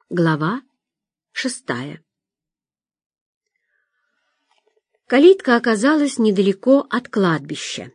Глава 6. Калитка оказалась недалеко от кладбища.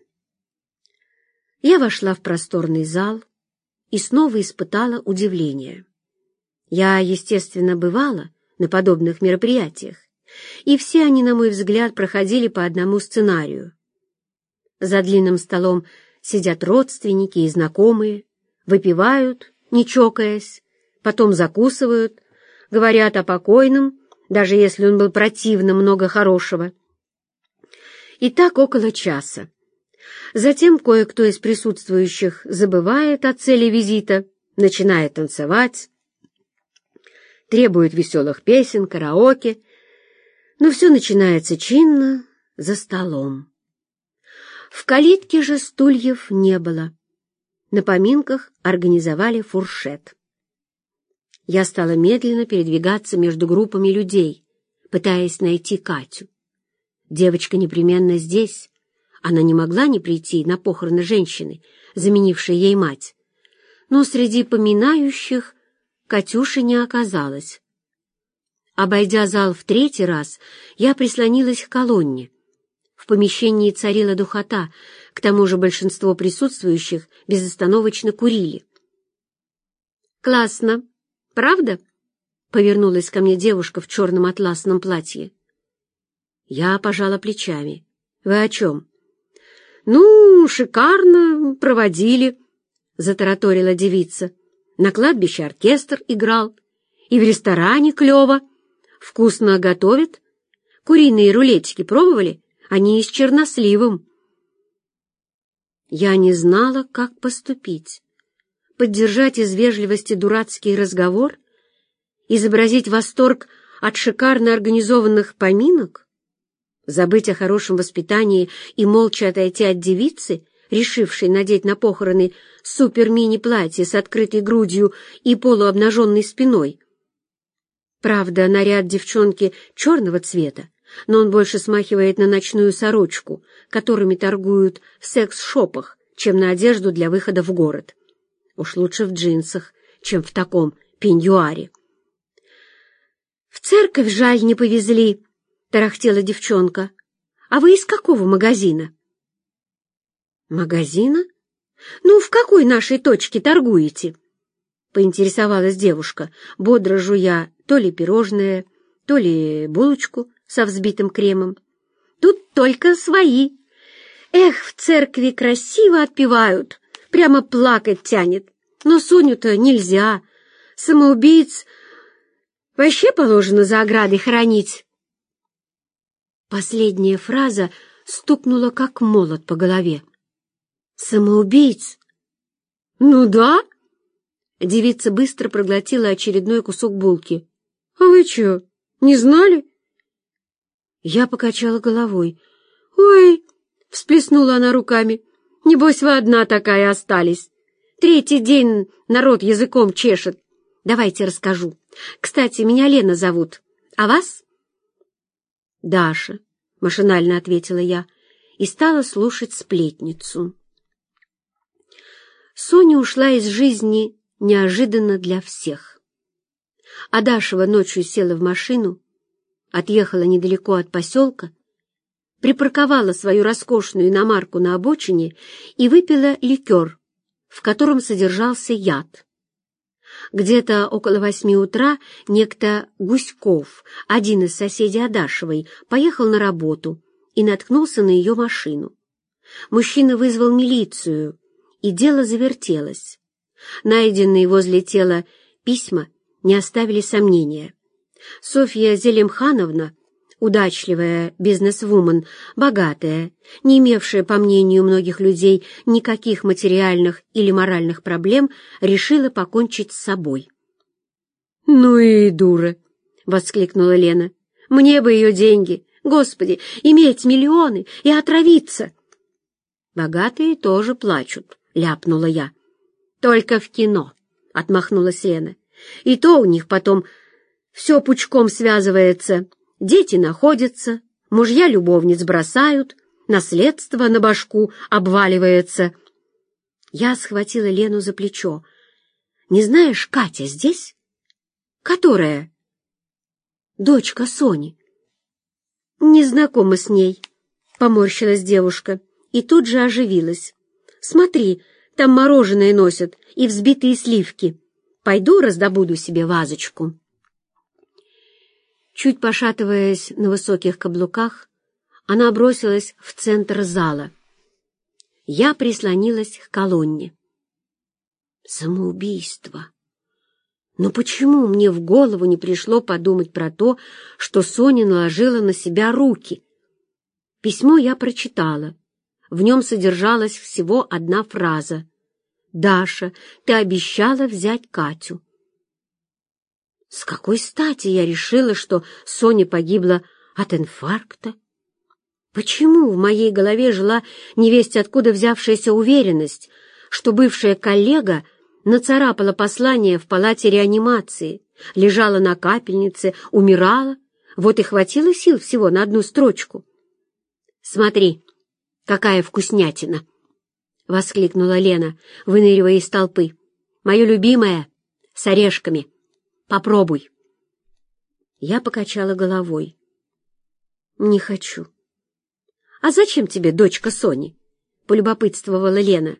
Я вошла в просторный зал и снова испытала удивление. Я, естественно, бывала на подобных мероприятиях, и все они, на мой взгляд, проходили по одному сценарию. За длинным столом сидят родственники и знакомые, выпивают, не чокаясь, потом закусывают, говорят о покойном, даже если он был противным, много хорошего. И так около часа. Затем кое-кто из присутствующих забывает о цели визита, начинает танцевать, требует веселых песен, караоке, но все начинается чинно за столом. В калитке же стульев не было. На поминках организовали фуршет. Я стала медленно передвигаться между группами людей, пытаясь найти Катю. Девочка непременно здесь. Она не могла не прийти на похороны женщины, заменившей ей мать. Но среди поминающих Катюши не оказалось. Обойдя зал в третий раз, я прислонилась к колонне. В помещении царила духота, к тому же большинство присутствующих безостановочно курили. «Классно, правда?» — повернулась ко мне девушка в черном атласном платье. Я пожала плечами. «Вы о чем?» «Ну, шикарно проводили», — затараторила девица. «На кладбище оркестр играл, и в ресторане клево. Вкусно готовят. Куриные рулетики пробовали? Они с черносливом». Я не знала, как поступить. Поддержать из вежливости дурацкий разговор? Изобразить восторг от шикарно организованных поминок? Забыть о хорошем воспитании и молча отойти от девицы, решившей надеть на похороны супер-мини-платье с открытой грудью и полуобнаженной спиной? Правда, наряд девчонки черного цвета, но он больше смахивает на ночную сорочку, которыми торгуют в секс-шопах, чем на одежду для выхода в город. Уж лучше в джинсах, чем в таком пеньюаре. «В церковь, жаль, не повезли», — тарахтела девчонка. «А вы из какого магазина?» «Магазина? Ну, в какой нашей точке торгуете?» — поинтересовалась девушка, бодро жуя то ли пирожное, то ли булочку со взбитым кремом. «Тут только свои. Эх, в церкви красиво отпевают, прямо плакать тянет. Но Соню-то нельзя. Самоубийц вообще положено за оградой хоронить». Последняя фраза стукнула как молот по голове. «Самоубийц?» «Ну да». Девица быстро проглотила очередной кусок булки. «А вы что, не знали?» Я покачала головой. «Ой!» — всплеснула она руками. «Небось, вы одна такая остались. Третий день народ языком чешет. Давайте расскажу. Кстати, меня Лена зовут. А вас?» «Даша», — машинально ответила я и стала слушать сплетницу. Соня ушла из жизни неожиданно для всех. Адашева ночью села в машину, отъехала недалеко от поселка, припарковала свою роскошную иномарку на обочине и выпила ликер, в котором содержался яд. Где-то около 8 утра некто Гуськов, один из соседей Адашевой, поехал на работу и наткнулся на ее машину. Мужчина вызвал милицию, и дело завертелось. Найденные возле тела письма не оставили сомнения. Софья Зелимхановна, удачливая бизнесвумен, богатая, не имевшая, по мнению многих людей, никаких материальных или моральных проблем, решила покончить с собой. «Ну и дура!» — воскликнула Лена. «Мне бы ее деньги! Господи, иметь миллионы и отравиться!» «Богатые тоже плачут», — ляпнула я. «Только в кино», — отмахнулась Лена. «И то у них потом все пучком связывается. Дети находятся, мужья любовниц бросают, наследство на башку обваливается». Я схватила Лену за плечо. «Не знаешь, Катя здесь?» Которая? Дочка Сони. Не знакома с ней, поморщилась девушка и тут же оживилась. Смотри, там мороженое носят и взбитые сливки. Пойду раздобуду себе вазочку. Чуть пошатываясь на высоких каблуках, она бросилась в центр зала. Я прислонилась к колонне. Самоубийство. Но почему мне в голову не пришло подумать про то, что Соня наложила на себя руки? Письмо я прочитала. В нем содержалась всего одна фраза. «Даша, ты обещала взять Катю». С какой стати я решила, что Соня погибла от инфаркта? Почему в моей голове жила невесть откуда взявшаяся уверенность, что бывшая коллега нацарапала послание в палате реанимации, лежала на капельнице, умирала, вот и хватило сил всего на одну строчку? «Смотри, какая вкуснятина!» — воскликнула Лена, выныривая из толпы. «Мое любимое, с орешками. Попробуй». Я покачала головой. «Не хочу». «А зачем тебе дочка Сони?» — полюбопытствовала Лена.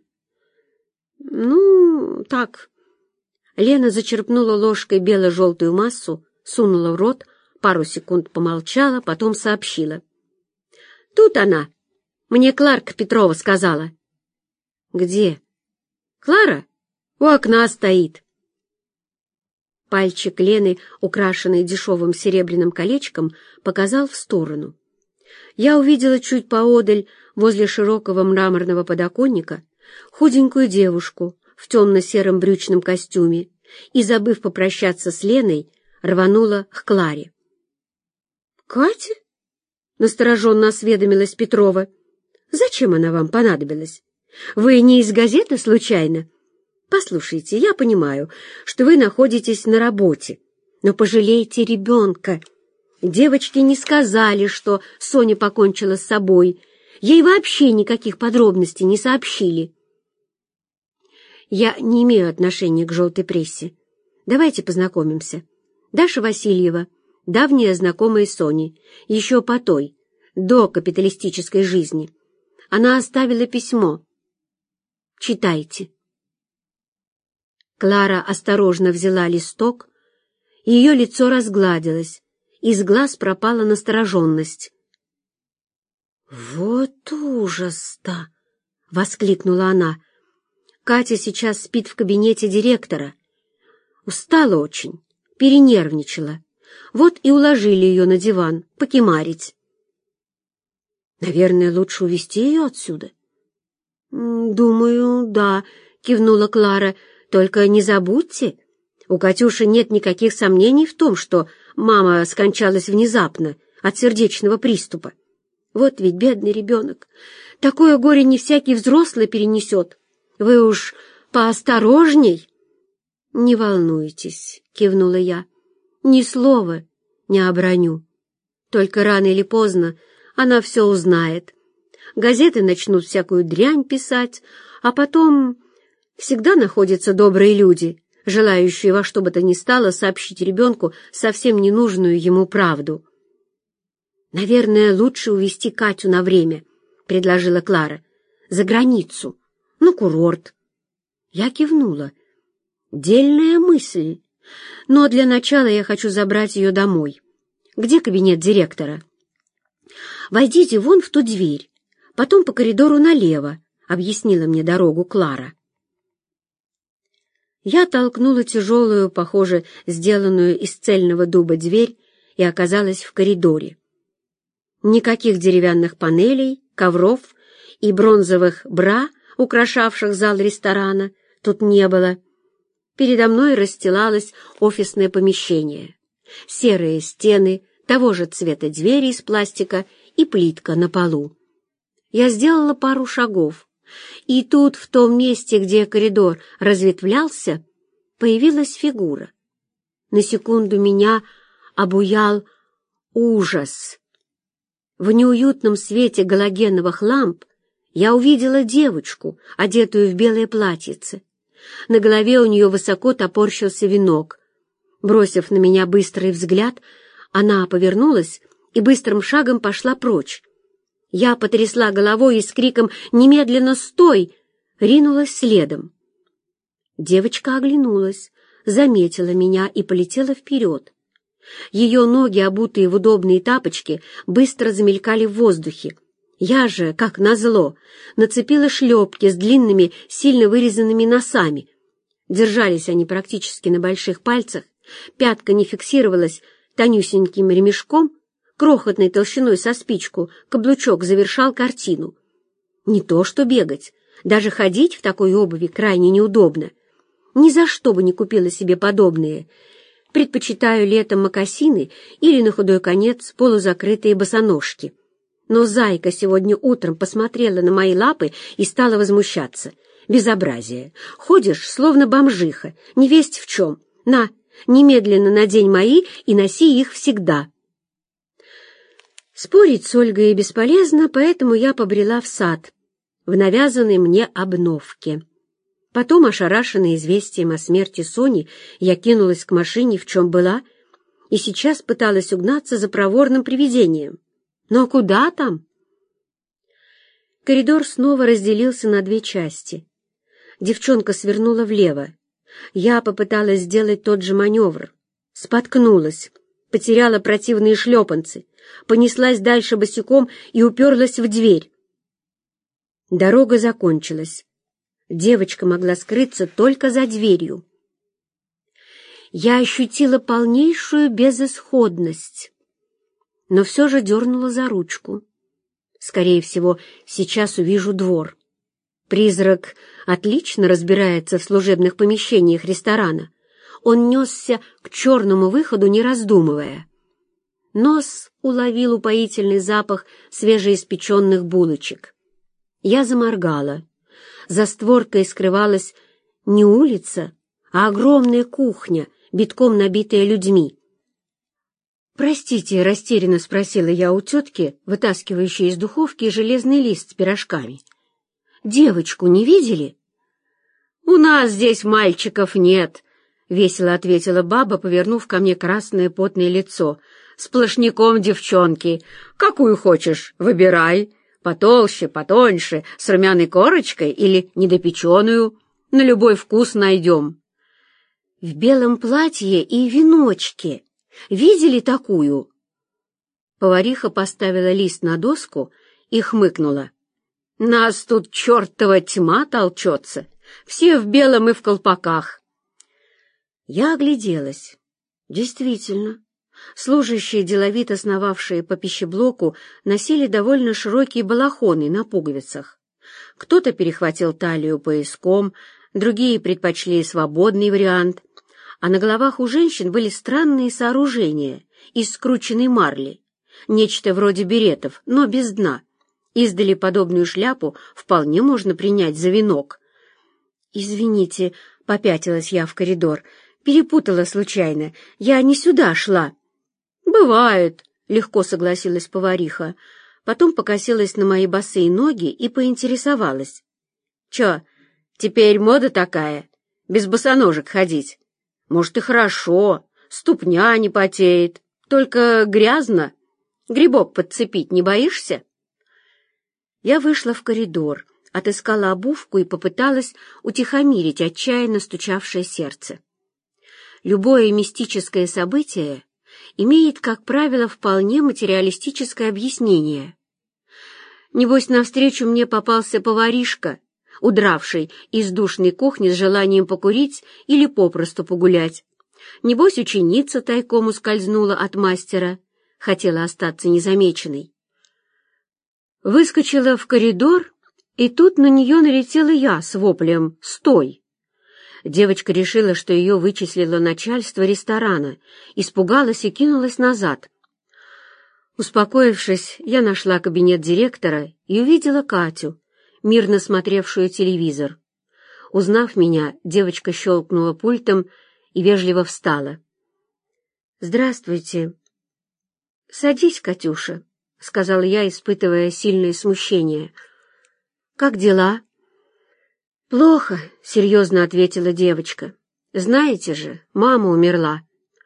«Ну, так». Лена зачерпнула ложкой бело-желтую массу, сунула в рот, пару секунд помолчала, потом сообщила. «Тут она. Мне Кларка Петрова сказала». «Где?» «Клара? У окна стоит». Пальчик Лены, украшенный дешевым серебряным колечком, показал в сторону. Я увидела чуть поодаль, возле широкого мраморного подоконника, худенькую девушку в темно-сером брючном костюме и, забыв попрощаться с Леной, рванула к Кларе. «Катя?» — настороженно осведомилась Петрова. «Зачем она вам понадобилась? Вы не из газеты, случайно? Послушайте, я понимаю, что вы находитесь на работе, но пожалейте ребенка. Девочки не сказали, что Соня покончила с собой. Ей вообще никаких подробностей не сообщили». «Я не имею отношения к желтой прессе. Давайте познакомимся. Даша Васильева, давняя знакомая Сони, еще по той, до капиталистической жизни. Она оставила письмо. Читайте». Клара осторожно взяла листок, и ее лицо разгладилось, из глаз пропала настороженность. «Вот ужас-то!» — воскликнула она. «Катя сейчас спит в кабинете директора. Устала очень, перенервничала. Вот и уложили ее на диван, покемарить». «Наверное, лучше увезти ее отсюда?» «Думаю, да», — кивнула Клара. «Только не забудьте, у Катюши нет никаких сомнений в том, что мама скончалась внезапно от сердечного приступа. Вот ведь бедный ребенок. Такое горе не всякий взрослый перенесет. Вы уж поосторожней». «Не волнуйтесь», — кивнула я. «Ни слова не оброню. Только рано или поздно она все узнает. Газеты начнут всякую дрянь писать, а потом всегда находятся добрые люди, желающие во что бы то ни стало сообщить ребенку совсем ненужную ему правду». «Наверное, лучше увезти Катю на время», — предложила Клара. «За границу, на курорт». Я кивнула. «Дельная мысль. Но для начала я хочу забрать ее домой. Где кабинет директора?» «Войдите вон в ту дверь, потом по коридору налево», — объяснила мне дорогу Клара. Я толкнула тяжелую, похоже, сделанную из цельного дуба дверь и оказалась в коридоре. Никаких деревянных панелей, ковров и бронзовых бра, украшавших зал ресторана, тут не было. Передо мной расстилалось офисное помещение. Серые стены, того же цвета двери из пластика и плитка на полу. Я сделала пару шагов, и тут, в том месте, где коридор разветвлялся, появилась фигура. На секунду меня обуял ужас. В неуютном свете галогеновых ламп я увидела девочку, одетую в белое платьице. На голове у нее высоко топорщился венок. Бросив на меня быстрый взгляд, она повернулась и быстрым шагом пошла прочь. Я потрясла головой и с криком «Немедленно стой!» ринулась следом. Девочка оглянулась, заметила меня и полетела вперед. Ее ноги, обутые в удобные тапочки, быстро замелькали в воздухе. Я же, как назло, нацепила шлепки с длинными, сильно вырезанными носами. Держались они практически на больших пальцах, пятка не фиксировалась тонюсеньким ремешком, крохотной толщиной со спичку, каблучок завершал картину. Не то что бегать, даже ходить в такой обуви крайне неудобно. Ни за что бы не купила себе подобные. Предпочитаю летом мокасины или, на худой конец, полузакрытые босоножки. Но зайка сегодня утром посмотрела на мои лапы и стала возмущаться. Безобразие. Ходишь, словно бомжиха, невесть в чем. На, немедленно надень мои и носи их всегда. Спорить с Ольгой бесполезно, поэтому я побрела в сад, в навязанной мне обновке. Потом, ошарашенная известием о смерти Сони, я кинулась к машине, в чем была, и сейчас пыталась угнаться за проворным привидением. Но куда там? Коридор снова разделился на две части. Девчонка свернула влево. Я попыталась сделать тот же маневр. Споткнулась, потеряла противные шлепанцы, понеслась дальше босиком и уперлась в дверь. Дорога закончилась. Девочка могла скрыться только за дверью. Я ощутила полнейшую безысходность, но все же дернула за ручку. Скорее всего, сейчас увижу двор. Призрак отлично разбирается в служебных помещениях ресторана. Он несся к черному выходу, не раздумывая. Нос уловил упоительный запах свежеиспеченных булочек. Я заморгала. За створкой скрывалась не улица, а огромная кухня, битком набитая людьми. «Простите», — растерянно спросила я у тетки, вытаскивающей из духовки железный лист с пирожками. «Девочку не видели?» «У нас здесь мальчиков нет», — весело ответила баба, повернув ко мне красное потное лицо. «Сплошняком девчонки. Какую хочешь, выбирай. Потолще, потоньше, с румяной корочкой или недопеченую. На любой вкус найдем». «В белом платье и веночке. Видели такую?» Повариха поставила лист на доску и хмыкнула. «Нас тут чертова тьма толчется. Все в белом и в колпаках». Я огляделась. Действительно, служащие, деловито сновавшие по пищеблоку, носили довольно широкие балахоны на пуговицах. Кто-то перехватил талию пояском, другие предпочли свободный вариант, а на головах у женщин были странные сооружения из скрученной марли, нечто вроде беретов, но без дна. Издали подобную шляпу вполне можно принять за венок. «Извините», — попятилась я в коридор, — «перепутала случайно. Я не сюда шла». «Бывает», — легко согласилась повариха. Потом покосилась на мои босые ноги и поинтересовалась. «Чё, теперь мода такая, без босоножек ходить? Может, и хорошо, ступня не потеет, только грязно. Грибок подцепить не боишься?» Я вышла в коридор, отыскала обувку и попыталась утихомирить отчаянно стучавшее сердце. Любое мистическое событие имеет, как правило, вполне материалистическое объяснение. Небось, навстречу мне попался поваришка, удравший из душной кухни с желанием покурить или попросту погулять. Небось, ученица тайком ускользнула от мастера, хотела остаться незамеченной. Выскочила в коридор, и тут на нее налетела я с воплем «Стой!». Девочка решила, что ее вычислило начальство ресторана, испугалась и кинулась назад. Успокоившись, я нашла кабинет директора и увидела Катю, мирно смотревшую телевизор. Узнав меня, девочка щелкнула пультом и вежливо встала. «Здравствуйте». «Садись, Катюша», — сказала я, испытывая сильное смущение. «Как дела?» «Плохо», — серьезно ответила девочка. «Знаете же, мама умерла.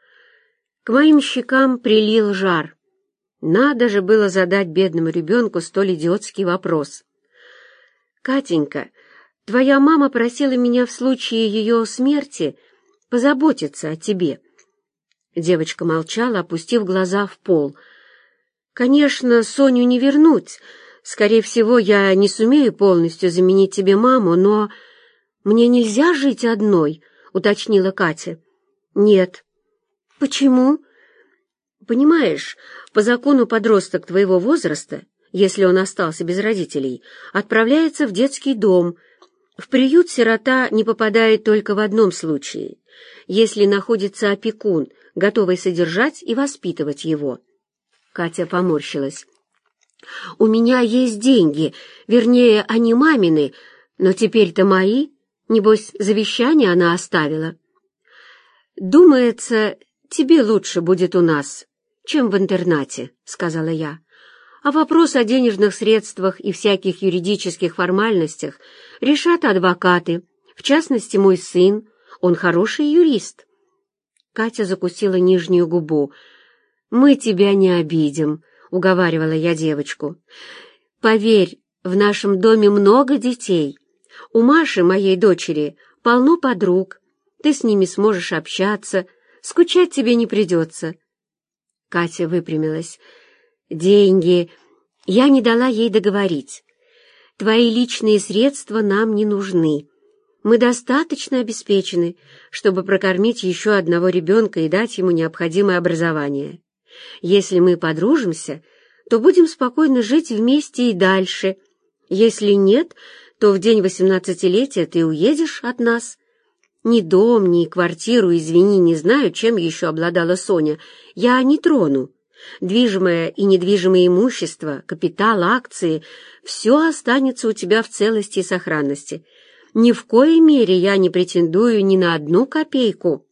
К моим щекам прилил жар. Надо же было задать бедному ребенку столь идиотский вопрос. «Катенька, твоя мама просила меня в случае ее смерти позаботиться о тебе». Девочка молчала, опустив глаза в пол. «Конечно, Соню не вернуть. Скорее всего, я не сумею полностью заменить тебе маму, но мне нельзя жить одной», — уточнила Катя. «Нет». «Почему?» «Понимаешь, по закону подросток твоего возраста, если он остался без родителей, отправляется в детский дом. В приют сирота не попадает только в одном случае, если находится опекун, готовый содержать и воспитывать его». Катя поморщилась. «У меня есть деньги, вернее, они мамины, но теперь-то мои. Небось, завещание она оставила». «Думается, тебе лучше будет у нас, чем в интернате», — сказала я. «А вопрос о денежных средствах и всяких юридических формальностях решат адвокаты, в частности, мой сын, он хороший юрист». Катя закусила нижнюю губу. «Мы тебя не обидим», — уговаривала я девочку. «Поверь, в нашем доме много детей. У Маши, моей дочери, полно подруг. Ты с ними сможешь общаться, скучать тебе не придется». Катя выпрямилась. «Деньги...» Я не дала ей договорить. «Твои личные средства нам не нужны. Мы достаточно обеспечены, чтобы прокормить еще одного ребенка и дать ему необходимое образование. Если мы подружимся, то будем спокойно жить вместе и дальше. Если нет, то в день 18-летия ты уедешь от нас. Ни дом, ни квартиру, извини, не знаю, чем еще обладала Соня, я не трону. Движимое и недвижимое имущество, капитал, акции — все останется у тебя в целости и сохранности. Ни в коей мере я не претендую ни на одну копейку».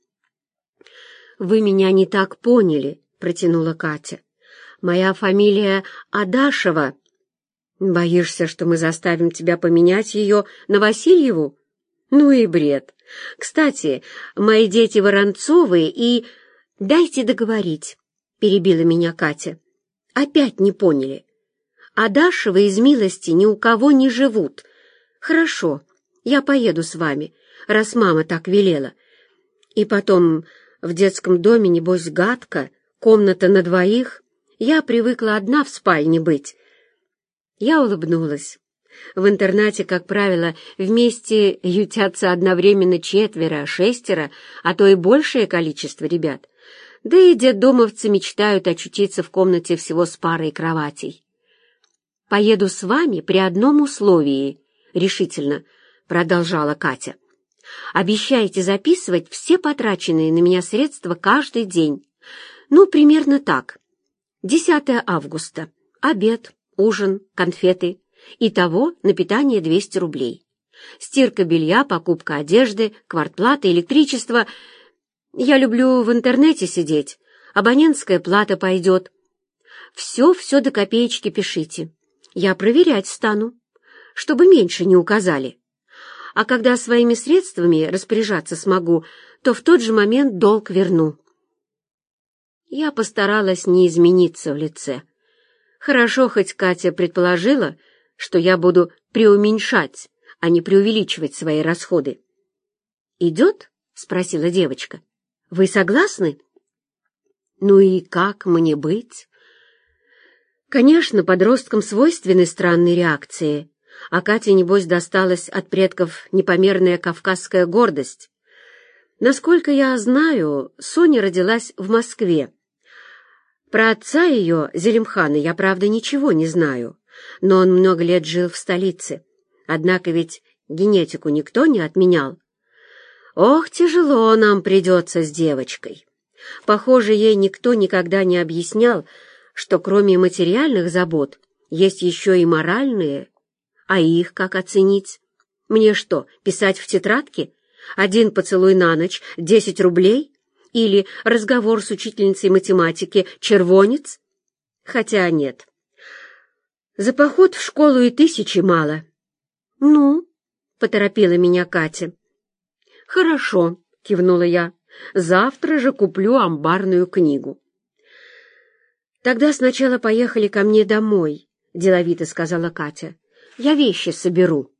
«Вы меня не так поняли», — протянула Катя. «Моя фамилия Адашева». «Боишься, что мы заставим тебя поменять ее на Васильеву? Ну и бред. Кстати, мои дети Воронцовы и...» «Дайте договорить», — перебила меня Катя. «Опять не поняли. Адашевы из милости ни у кого не живут. Хорошо, я поеду с вами, раз мама так велела. И потом, в детском доме, небось, гадко, комната на двоих. Я привыкла одна в спальне быть». Я улыбнулась. В интернате, как правило, вместе ютятся одновременно 4, 6, а то и большее количество ребят. Да и детдомовцы мечтают очутиться в комнате всего с парой кроватей. «Поеду с вами при одном условии», — решительно продолжала Катя. «Обещаете записывать все потраченные на меня средства каждый день. Ну, примерно так. 10 августа. Обед, ужин, конфеты. Итого на питание 200 рублей. Стирка белья, покупка одежды, квартплата, электричество. Я люблю в интернете сидеть. Абонентская плата пойдет. Все до копеечки пишите. Я проверять стану, чтобы меньше не указали. А когда своими средствами распоряжаться смогу, то в тот же момент долг верну». Я постаралась не измениться в лице. Хорошо, хоть Катя предположила, что я буду преуменьшать, а не преувеличивать свои расходы. «Идет?» — спросила девочка. «Вы согласны?» «Ну и как мне быть?» Конечно, подросткам свойственны странные реакции, а Кате, небось, досталась от предков непомерная кавказская гордость. Насколько я знаю, Соня родилась в Москве. Про отца ее, Зелимхана, я, правда, ничего не знаю, но он много лет жил в столице. Однако ведь генетику никто не отменял. Ох, тяжело нам придется с девочкой. Похоже, ей никто никогда не объяснял, что кроме материальных забот есть еще и моральные. А их как оценить? Мне что, писать в тетрадке? 1 поцелуй на ночь, 10 рублей? Или разговор с учительницей математики «Червонец»? Хотя нет. За поход в школу и 1000 мало. «Ну?» — поторопила меня Катя. «Хорошо», — кивнула я. Завтра же куплю амбарную книгу». «Тогда сначала поехали ко мне домой», — деловито сказала Катя. «Я вещи соберу».